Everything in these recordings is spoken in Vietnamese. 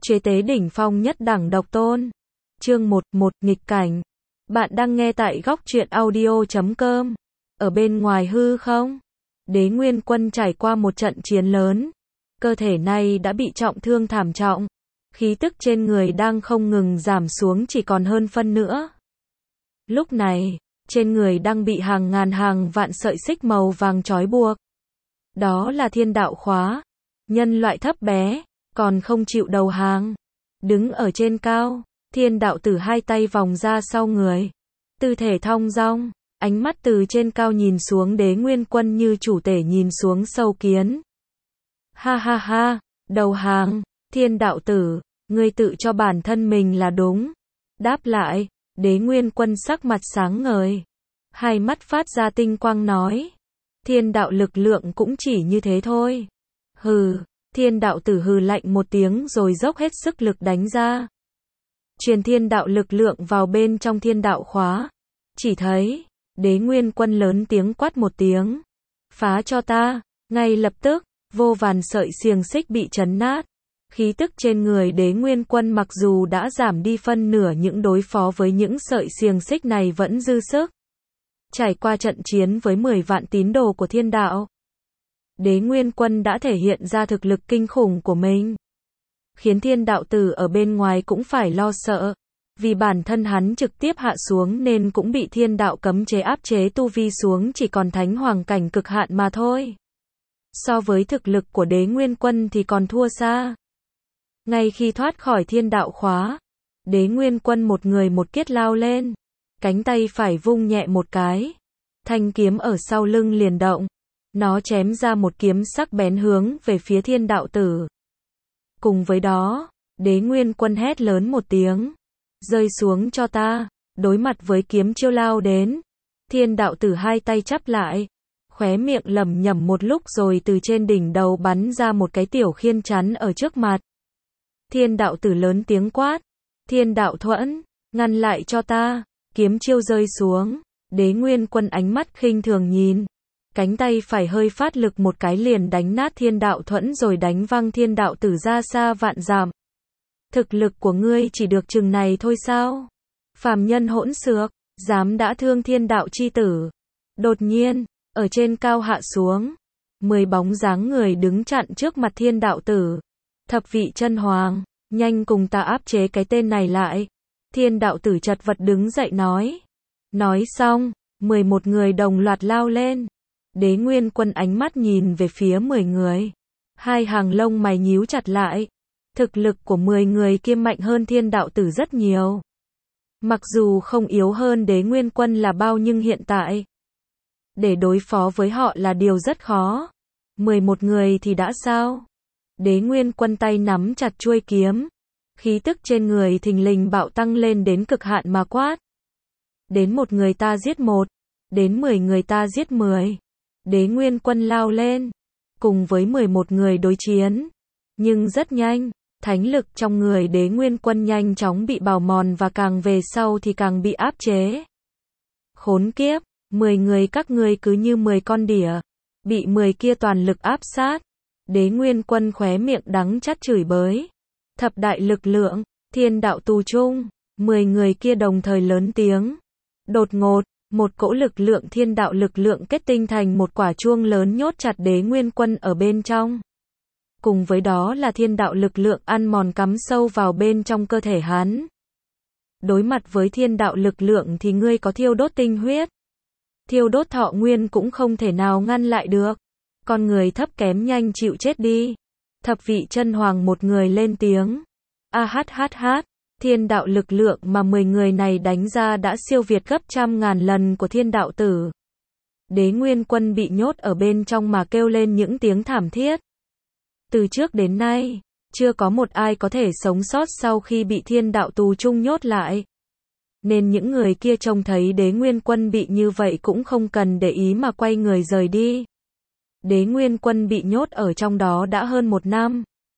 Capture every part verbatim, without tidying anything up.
Chế tế đỉnh phong nhất đẳng độc tôn. Chương một, một nghịch cảnh. Bạn đang nghe tại góc truyện audio chấm com. Ở bên ngoài hư không? Đế Nguyên Quân trải qua một trận chiến lớn. Cơ thể này đã bị trọng thương thảm trọng. Khí tức trên người đang không ngừng giảm xuống chỉ còn hơn phân nữa. Lúc này, trên người đang bị hàng ngàn hàng vạn sợi xích màu vàng trói buộc. Đó là thiên đạo khóa. Nhân loại thấp bé, còn không chịu đầu hàng. Đứng ở trên cao, thiên đạo tử hai tay vòng ra sau người. Tư thể thong dong, ánh mắt từ trên cao nhìn xuống Đế Nguyên Quân như chủ tể nhìn xuống sâu kiến. Ha ha ha, đầu hàng, thiên đạo tử, ngươi tự cho bản thân mình là đúng. Đáp lại, Đế Nguyên Quân sắc mặt sáng ngời. Hai mắt phát ra tinh quang nói. Thiên đạo lực lượng cũng chỉ như thế thôi. Hừ, thiên đạo tử hừ lạnh một tiếng rồi dốc hết sức lực đánh ra. Truyền thiên đạo lực lượng vào bên trong thiên đạo khóa. Chỉ thấy, Đế Nguyên Quân lớn tiếng quát một tiếng. Phá cho ta, ngay lập tức, vô vàn sợi xiềng xích bị chấn nát. Khí tức trên người Đế Nguyên Quân mặc dù đã giảm đi phân nửa những đối phó với những sợi xiềng xích này vẫn dư sức. Trải qua trận chiến với mười vạn tín đồ của thiên đạo, Đế Nguyên Quân đã thể hiện ra thực lực kinh khủng của mình. Khiến thiên đạo tử ở bên ngoài cũng phải lo sợ. Vì bản thân hắn trực tiếp hạ xuống nên cũng bị thiên đạo cấm chế áp chế tu vi xuống chỉ còn thánh hoàng cảnh cực hạn mà thôi. So với thực lực của Đế Nguyên Quân thì còn thua xa. Ngay khi thoát khỏi thiên đạo khóa, Đế Nguyên Quân một người một kiết lao lên. Cánh tay phải vung nhẹ một cái. Thanh kiếm ở sau lưng liền động. Nó chém ra một kiếm sắc bén hướng về phía thiên đạo tử. Cùng với đó, Đế Nguyên Quân hét lớn một tiếng. Rơi xuống cho ta. Đối mặt với kiếm chiêu lao đến. Thiên đạo tử hai tay chắp lại. Khóe miệng lẩm nhẩm một lúc rồi từ trên đỉnh đầu bắn ra một cái tiểu khiên chắn ở trước mặt. Thiên đạo tử lớn tiếng quát. Thiên đạo thuẫn, ngăn lại cho ta. Kiếm chiêu rơi xuống. Đế Nguyên Quân ánh mắt khinh thường nhìn. Cánh tay phải hơi phát lực một cái liền đánh nát thiên đạo thuẫn rồi đánh văng thiên đạo tử ra xa vạn dặm. Thực lực của ngươi chỉ được chừng này thôi sao? Phàm nhân hỗn xược, dám đã thương thiên đạo chi tử. Đột nhiên, ở trên cao hạ xuống, mười bóng dáng người đứng chặn trước mặt thiên đạo tử. Thập vị chân hoàng, nhanh cùng ta áp chế cái tên này lại. Thiên đạo tử chật vật đứng dậy nói. Nói xong, mười một người đồng loạt lao lên. Đế Nguyên Quân ánh mắt nhìn về phía mười người. Hai hàng lông mày nhíu chặt lại. Thực lực của mười người kia mạnh hơn thiên đạo tử rất nhiều. Mặc dù không yếu hơn Đế Nguyên Quân là bao nhưng hiện tại, để đối phó với họ là điều rất khó. mười một người thì đã sao? Đế Nguyên Quân tay nắm chặt chuôi kiếm. Khí tức trên người thình lình bạo tăng lên đến cực hạn mà quát. Đến một người ta giết một. Đến mười người ta giết mười. Đế Nguyên Quân lao lên. Cùng với mười một người đối chiến. Nhưng rất nhanh. Thánh lực trong người Đế Nguyên Quân nhanh chóng bị bào mòn và càng về sau thì càng bị áp chế. Khốn kiếp. mười người các ngươi cứ như mười con đỉa. Bị mười kia toàn lực áp sát. Đế Nguyên Quân khóe miệng đắng chát chửi bới. Thập đại lực lượng, thiên đạo tù chung, mười người kia đồng thời lớn tiếng. Đột ngột, một cỗ lực lượng thiên đạo lực lượng kết tinh thành một quả chuông lớn nhốt chặt Đế Nguyên Quân ở bên trong. Cùng với đó là thiên đạo lực lượng ăn mòn cắm sâu vào bên trong cơ thể hắn. Đối mặt với thiên đạo lực lượng thì ngươi có thiêu đốt tinh huyết. Thiêu đốt thọ nguyên cũng không thể nào ngăn lại được. Con người thấp kém nhanh chịu chết đi. Thập vị chân hoàng một người lên tiếng. A hát hát hát, thiên đạo lực lượng mà mười người này đánh ra đã siêu việt gấp trăm ngàn lần của thiên đạo tử. Đế Nguyên Quân bị nhốt ở bên trong mà kêu lên những tiếng thảm thiết. Từ trước đến nay, chưa có một ai có thể sống sót sau khi bị thiên đạo tù chung nhốt lại. Nên những người kia trông thấy Đế Nguyên Quân bị như vậy cũng không cần để ý mà quay người rời đi. Đế Nguyên Quân bị nhốt ở trong đó đã hơn một năm.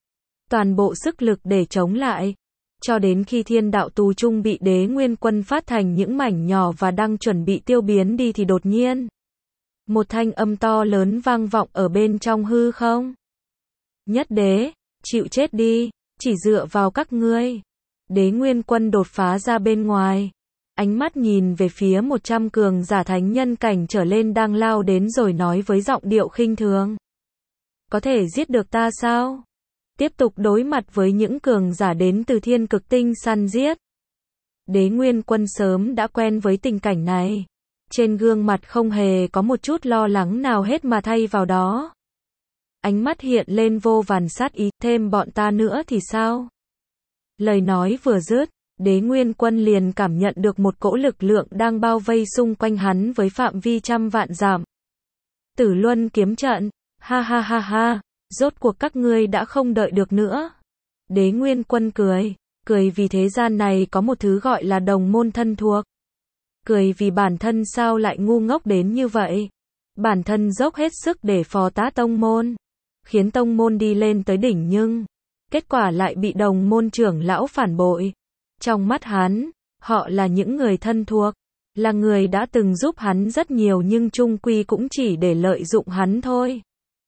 Toàn bộ sức lực để chống lại. Cho đến khi thiên đạo tù chung bị Đế Nguyên Quân phát thành những mảnh nhỏ và đang chuẩn bị tiêu biến đi thì đột nhiên. Một thanh âm to lớn vang vọng ở bên trong hư không. Nhất đế, chịu chết đi. Chỉ dựa vào các ngươi. Đế Nguyên Quân đột phá ra bên ngoài. Ánh mắt nhìn về phía một trăm cường giả thánh nhân cảnh trở lên đang lao đến rồi nói với giọng điệu khinh thường. Có thể giết được ta sao? Tiếp tục đối mặt với những cường giả đến từ thiên cực tinh săn giết. Đế Nguyên Quân sớm đã quen với tình cảnh này. Trên gương mặt không hề có một chút lo lắng nào hết mà thay vào đó. Ánh mắt hiện lên vô vàn sát ý, thêm bọn ta nữa thì sao? Lời nói vừa dứt, Đế Nguyên Quân liền cảm nhận được một cỗ lực lượng đang bao vây xung quanh hắn với phạm vi trăm vạn dặm. Tử Luân kiếm trận, ha ha ha ha, rốt cuộc các ngươi đã không đợi được nữa. Đế Nguyên Quân cười, cười vì thế gian này có một thứ gọi là đồng môn thân thuộc. Cười vì bản thân sao lại ngu ngốc đến như vậy. Bản thân dốc hết sức để phò tá tông môn, khiến tông môn đi lên tới đỉnh nhưng kết quả lại bị đồng môn trưởng lão phản bội. Trong mắt hắn, họ là những người thân thuộc, là người đã từng giúp hắn rất nhiều nhưng chung quy cũng chỉ để lợi dụng hắn thôi.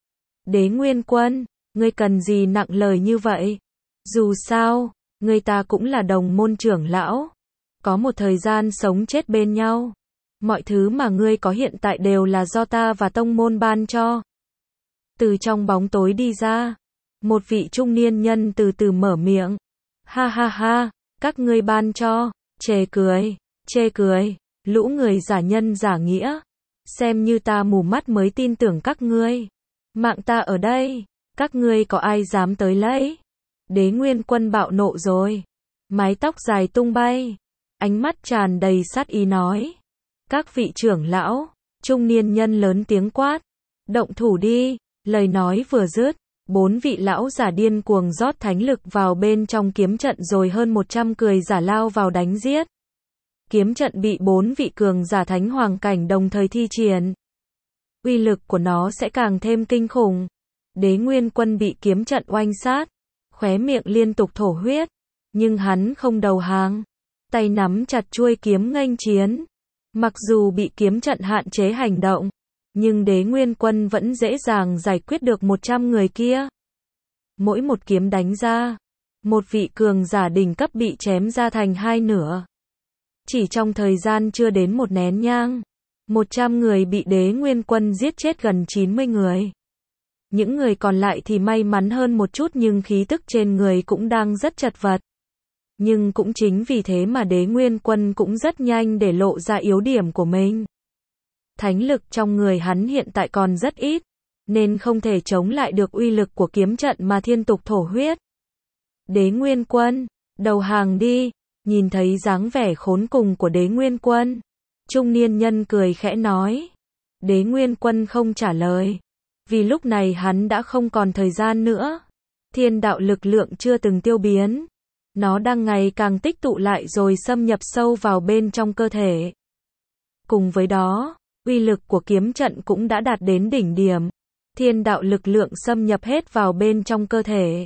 Đế Nguyên Quân, ngươi cần gì nặng lời như vậy? Dù sao, người ta cũng là đồng môn trưởng lão, có một thời gian sống chết bên nhau. Mọi thứ mà ngươi có hiện tại đều là do ta và tông môn ban cho. Từ trong bóng tối đi ra, một vị trung niên nhân từ từ mở miệng. Ha ha ha, các ngươi ban cho, chê cười, chê cười, lũ người giả nhân giả nghĩa. Xem như ta mù mắt mới tin tưởng các ngươi. Mạng ta ở đây, các ngươi có ai dám tới lấy? Đế Nguyên Quân bạo nộ rồi. Mái tóc dài tung bay, ánh mắt tràn đầy sát ý nói. Các vị trưởng lão, trung niên nhân lớn tiếng quát. Động thủ đi, lời nói vừa dứt. Bốn vị lão giả điên cuồng rót thánh lực vào bên trong kiếm trận rồi hơn một trăm cười giả lao vào đánh giết. Kiếm trận bị bốn vị cường giả thánh hoàng cảnh đồng thời thi triển. Uy lực của nó sẽ càng thêm kinh khủng. Đế Nguyên Quân bị kiếm trận oanh sát, khóe miệng liên tục thổ huyết, nhưng hắn không đầu hàng, tay nắm chặt chuôi kiếm nghênh chiến. Mặc dù bị kiếm trận hạn chế hành động, nhưng Đế Nguyên Quân vẫn dễ dàng giải quyết được một trăm người kia. Mỗi một kiếm đánh ra, một vị cường giả đỉnh cấp bị chém ra thành hai nửa. Chỉ trong thời gian chưa đến một nén nhang, một trăm người bị Đế Nguyên Quân giết chết gần chín mươi người. Những người còn lại thì may mắn hơn một chút nhưng khí tức trên người cũng đang rất chật vật. Nhưng cũng chính vì thế mà Đế Nguyên Quân cũng rất nhanh để lộ ra yếu điểm của mình. Thánh lực trong người hắn hiện tại còn rất ít, nên không thể chống lại được uy lực của kiếm trận mà thiên tục thổ huyết. Đế Nguyên Quân, đầu hàng đi. Nhìn thấy dáng vẻ khốn cùng của Đế Nguyên Quân, trung niên nhân cười khẽ nói. Đế Nguyên Quân không trả lời, vì lúc này hắn đã không còn thời gian nữa. Thiên đạo lực lượng chưa từng tiêu biến, nó đang ngày càng tích tụ lại rồi xâm nhập sâu vào bên trong cơ thể. Cùng với đó, uy lực của kiếm trận cũng đã đạt đến đỉnh điểm. Thiên đạo lực lượng xâm nhập hết vào bên trong cơ thể.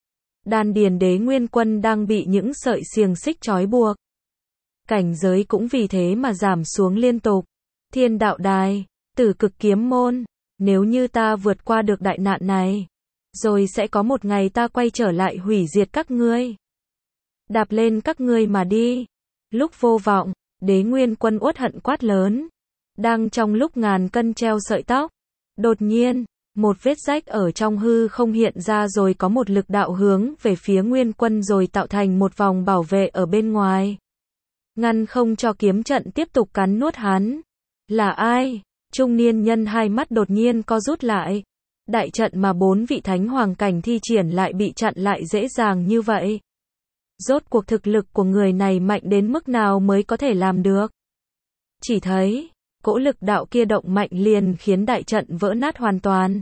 Đan điền Đế Nguyên Quân đang bị những sợi xiềng xích trói buộc. Cảnh giới cũng vì thế mà giảm xuống liên tục. Thiên đạo đài, Tử Cực kiếm môn, nếu như ta vượt qua được đại nạn này, rồi sẽ có một ngày ta quay trở lại hủy diệt các ngươi. Đạp lên các ngươi mà đi. Lúc vô vọng, Đế Nguyên Quân uất hận quát lớn. Đang trong lúc ngàn cân treo sợi tóc, đột nhiên, một vết rách ở trong hư không hiện ra rồi có một lực đạo hướng về phía Nguyên Quân rồi tạo thành một vòng bảo vệ ở bên ngoài. Ngăn không cho kiếm trận tiếp tục cắn nuốt hắn. Là ai? Trung niên nhân hai mắt đột nhiên co rút lại. Đại trận mà bốn vị thánh hoàng cảnh thi triển lại bị chặn lại dễ dàng như vậy. Rốt cuộc thực lực của người này mạnh đến mức nào mới có thể làm được? Chỉ thấy, cỗ lực đạo kia động mạnh liền khiến đại trận vỡ nát hoàn toàn.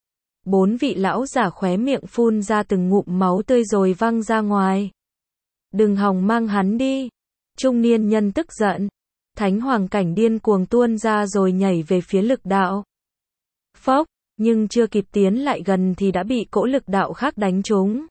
Bốn vị lão giả khóe miệng phun ra từng ngụm máu tươi rồi văng ra ngoài. Đừng hòng mang hắn đi. Trung niên nhân tức giận. Thánh hoàng cảnh điên cuồng tuôn ra rồi nhảy về phía lực đạo. Phốc, nhưng chưa kịp tiến lại gần thì đã bị cỗ lực đạo khác đánh trúng.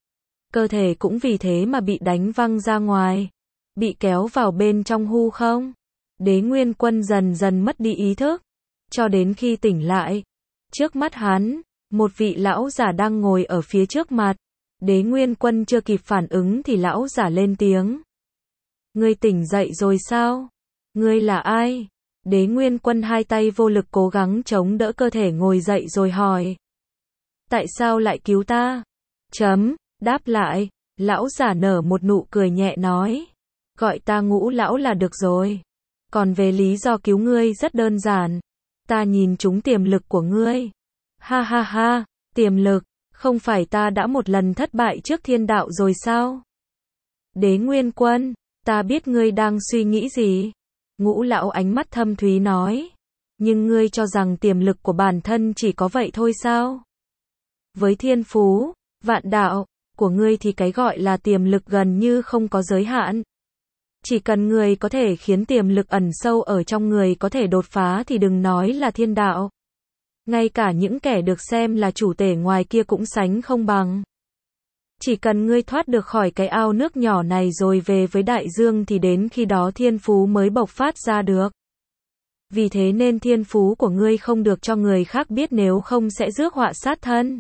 Cơ thể cũng vì thế mà bị đánh văng ra ngoài. Bị kéo vào bên trong hư không. Đế Nguyên Quân dần dần mất đi ý thức. Cho đến khi tỉnh lại. Trước mắt hắn, một vị lão giả đang ngồi ở phía trước mặt. Đế Nguyên Quân chưa kịp phản ứng thì lão giả lên tiếng. Ngươi tỉnh dậy rồi sao? Ngươi là ai? Đế Nguyên Quân hai tay vô lực cố gắng chống đỡ cơ thể ngồi dậy rồi hỏi. Tại sao lại cứu ta? Chấm, đáp lại, lão giả nở một nụ cười nhẹ nói. Gọi ta Ngũ lão là được rồi. Còn về lý do cứu ngươi rất đơn giản. Ta nhìn trúng tiềm lực của ngươi. Ha ha ha, tiềm lực, không phải ta đã một lần thất bại trước thiên đạo rồi sao? Đế Nguyên Quân, ta biết ngươi đang suy nghĩ gì. Ngũ lão ánh mắt thâm thúy nói. Nhưng ngươi cho rằng tiềm lực của bản thân chỉ có vậy thôi sao? Với thiên phú, vạn đạo, của ngươi thì cái gọi là tiềm lực gần như không có giới hạn. Chỉ cần người có thể khiến tiềm lực ẩn sâu ở trong người có thể đột phá thì đừng nói là thiên đạo. Ngay cả những kẻ được xem là chủ tể ngoài kia cũng sánh không bằng. Chỉ cần ngươi thoát được khỏi cái ao nước nhỏ này rồi về với đại dương thì đến khi đó thiên phú mới bộc phát ra được. Vì thế nên thiên phú của ngươi không được cho người khác biết nếu không sẽ rước họa sát thân.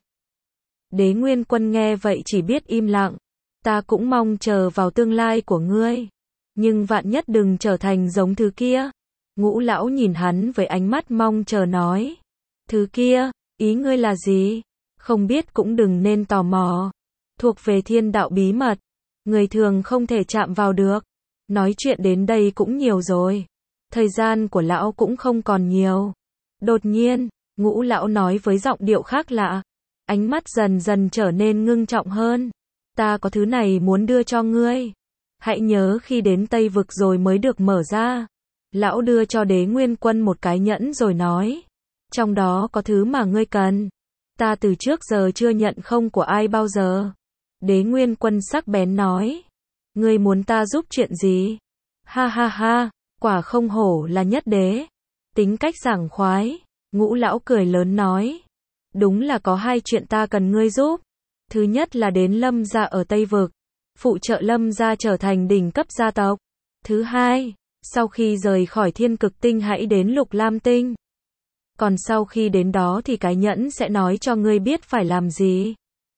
Đế Nguyên Quân nghe vậy chỉ biết im lặng. Ta cũng mong chờ vào tương lai của ngươi. Nhưng vạn nhất đừng trở thành giống thứ kia. Ngũ lão nhìn hắn với ánh mắt mong chờ nói. Thứ kia, ý ngươi là gì? Không biết cũng đừng nên tò mò. Thuộc về thiên đạo bí mật. Người thường không thể chạm vào được. Nói chuyện đến đây cũng nhiều rồi. Thời gian của lão cũng không còn nhiều. Đột nhiên, Ngũ lão nói với giọng điệu khác lạ. Ánh mắt dần dần trở nên ngưng trọng hơn. Ta có thứ này muốn đưa cho ngươi. Hãy nhớ khi đến Tây Vực rồi mới được mở ra. Lão đưa cho Đế Nguyên Quân một cái nhẫn rồi nói. Trong đó có thứ mà ngươi cần. Ta từ trước giờ chưa nhận không của ai bao giờ. Đế Nguyên Quân sắc bén nói. Ngươi muốn ta giúp chuyện gì? Ha ha ha, quả không hổ là nhất đế. Tính cách sảng khoái. Ngũ lão cười lớn nói. Đúng là có hai chuyện ta cần ngươi giúp. Thứ nhất là đến Lâm gia ở Tây Vực. Phụ trợ Lâm gia trở thành đỉnh cấp gia tộc. Thứ hai, sau khi rời khỏi Thiên Cực Tinh hãy đến Lục Lam Tinh. Còn sau khi đến đó thì cái nhẫn sẽ nói cho ngươi biết phải làm gì.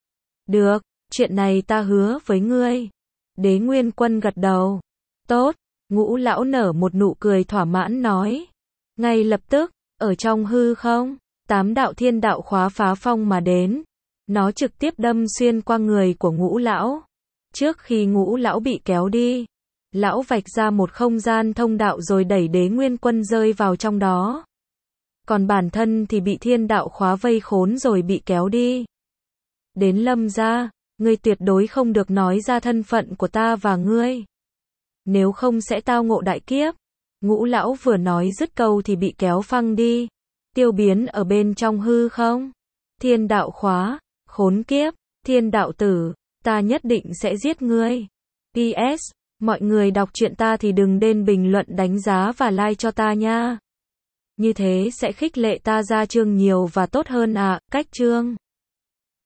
Được, chuyện này ta hứa với ngươi. Đế Nguyên Quân gật đầu. Tốt, Ngũ lão nở một nụ cười thỏa mãn nói. Ngay lập tức, ở trong hư không, tám đạo thiên đạo khóa phá phong mà đến. Nó trực tiếp đâm xuyên qua người của Ngũ lão. Trước khi Ngũ lão bị kéo đi, lão vạch ra một không gian thông đạo rồi đẩy Đế Nguyên Quân rơi vào trong đó. Còn bản thân thì bị thiên đạo khóa vây khốn rồi bị kéo đi. Đến Lâm gia, ngươi tuyệt đối không được nói ra thân phận của ta và ngươi. Nếu không sẽ tao ngộ đại kiếp. Ngũ lão vừa nói dứt câu thì bị kéo phăng đi. Tiêu biến ở bên trong hư không. Thiên đạo khóa, khốn kiếp, thiên đạo tử, ta nhất định sẽ giết ngươi. pê ét, mọi người đọc truyện ta thì đừng quên bình luận đánh giá và like cho ta nha. Như thế sẽ khích lệ ta ra chương nhiều và tốt hơn ạ. À. Cách chương